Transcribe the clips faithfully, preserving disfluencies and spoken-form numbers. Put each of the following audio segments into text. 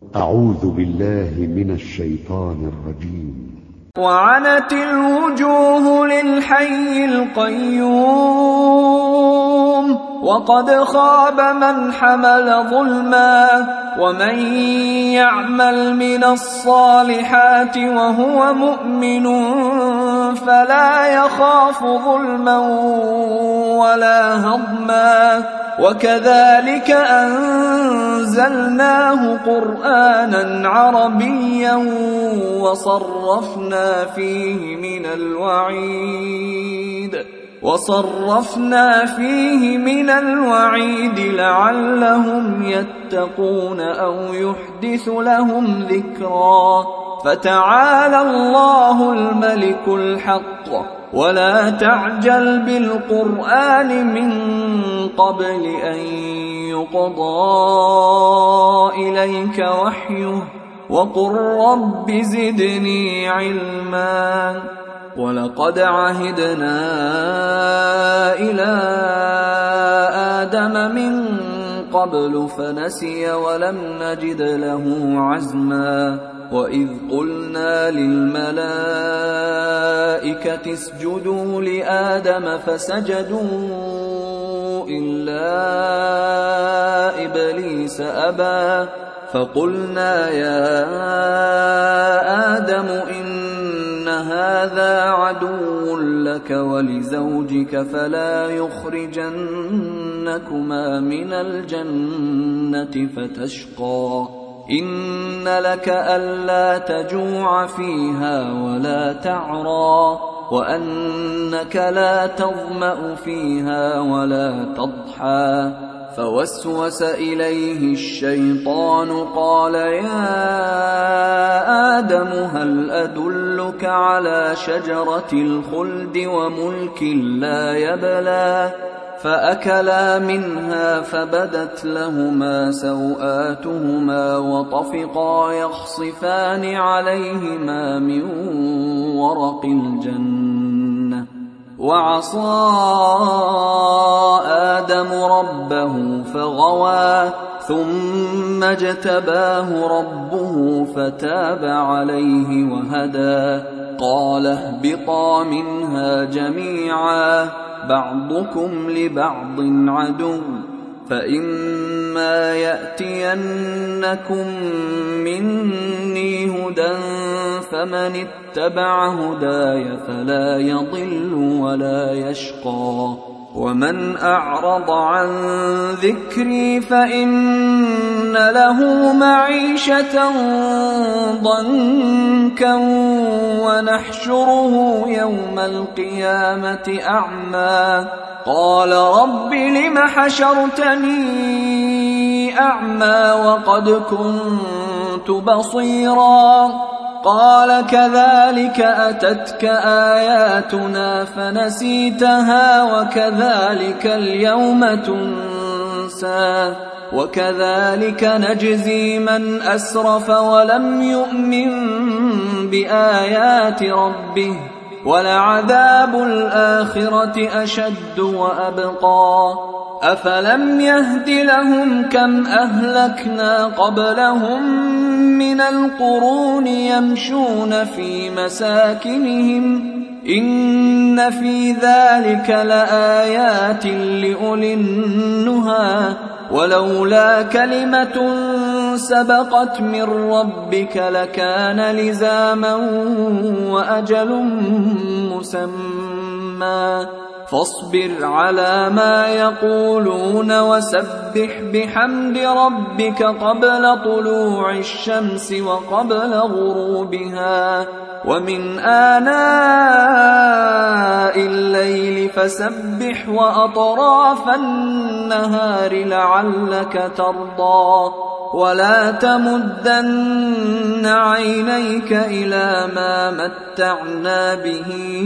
أعوذ بالله من الشيطان الرجيم. وعنت الوجوه للحي القيوم وقد خاب من حمل ظلما ومن يعمل من الصالحات وهو مؤمن فلا يخاف ظلما ولا هضما وكذلك أنزلناه قرآنا عربيا وصرفنا فيه من الوعيد وصرفنا فيه من الوعيد لعلهم يتقون أو يحدث لهم ذكرا فتعالى الله الملك الحق ولا تعجل بالقرآن من قبل أن يقضى إليك وحيه وقل رب زدني علما ولقد عهدنا إلى آدم من قبل فنسي ولم نجد له عزما وإذ قلنا للملائكة اسجدوا لآدم فسجدوا إلا إبليس أبى فقلنا يا آدم إن هذا عدو لك ولزوجك فلا يخرجنكما من الجنة فتشقى إن لك ألا تجوع فيها ولا تعرى وأنك لا تظمأ فيها ولا تضحى فوسوس إليه الشيطان قال يا آدم هل أدلك على شجرة الخلد وملك لا يبلى فأكلا منها فبدت لهما سوآتهما وطفقا يخصفان عليهما من ورق الجنة وعصى آدم ربه فغوى ثم اجتباه ربه فتاب عليه وهدى قال اهبطا منها جميعا بعضكم لبعض عدو فإما يأتينكم مني هدى فمن اتبع هداي فلا يضل ولا يشقى ومن أعرض عن ذكري فإن له معيشة ضنكا ونحشره يوم القيامة أعمى قال رب لم حشرتني أعمى وقد كنت بصيرا قال كذلك أتتك آياتنا فنسيتها وكذلك اليوم تنسى وكذلك نجزي من أسرف ولم يؤمن بآيات ربه ولعذاب الآخرة أشد وأبقى أفلم يهد لهم كم أهلكنا قبلهم من القرون يمشون في مساكنهم إن في ذلك لآيات لأولي النهى ولولا كلمة سبقت من ربك لكان لزاما وأجل مسمى فاصبر على ما يقولون وسبح بحمد ربك قبل طلوع الشمس وقبل غروبها ومن آناء الليل فسبح وأطراف النهار لعلك ترضى ولا تمدن عينيك إلى ما متعنا به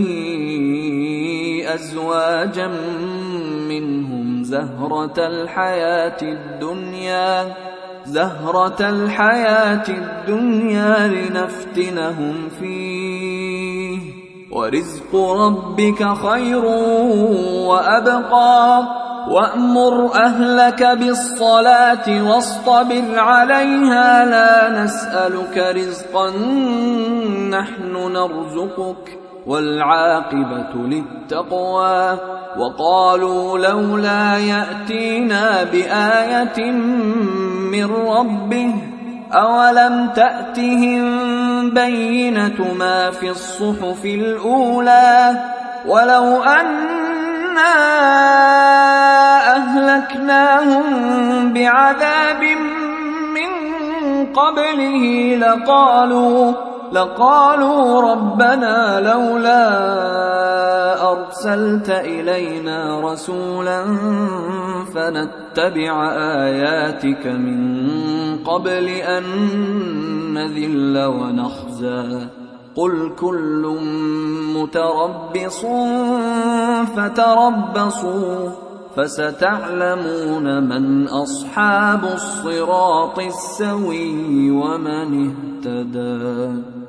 أزواجا منهم زهرة الحياة الدنيا زهرة الحياة الدنيا لنفتنهم فيه ورزق ربك خير وأبقى وأمر أهلك بالصلاة واصطبر عليها لا نسألك رزقا نحن نرزقك والعاقبة للتقوى وقالوا لولا يأتينا بآية من ربه أولم تأتهم بينة ما في الصحف الأولى ولو أنا أهلكناهم بعذاب من قبله لقالوا لقالوا ربنا لولا أرسلت إلينا رسولا فنتبع آياتك من قبل أن نذل ونخزى قل كل متربص فتربصوا فستعلمون من أصحاب الصراط السوي ومن اهتدى.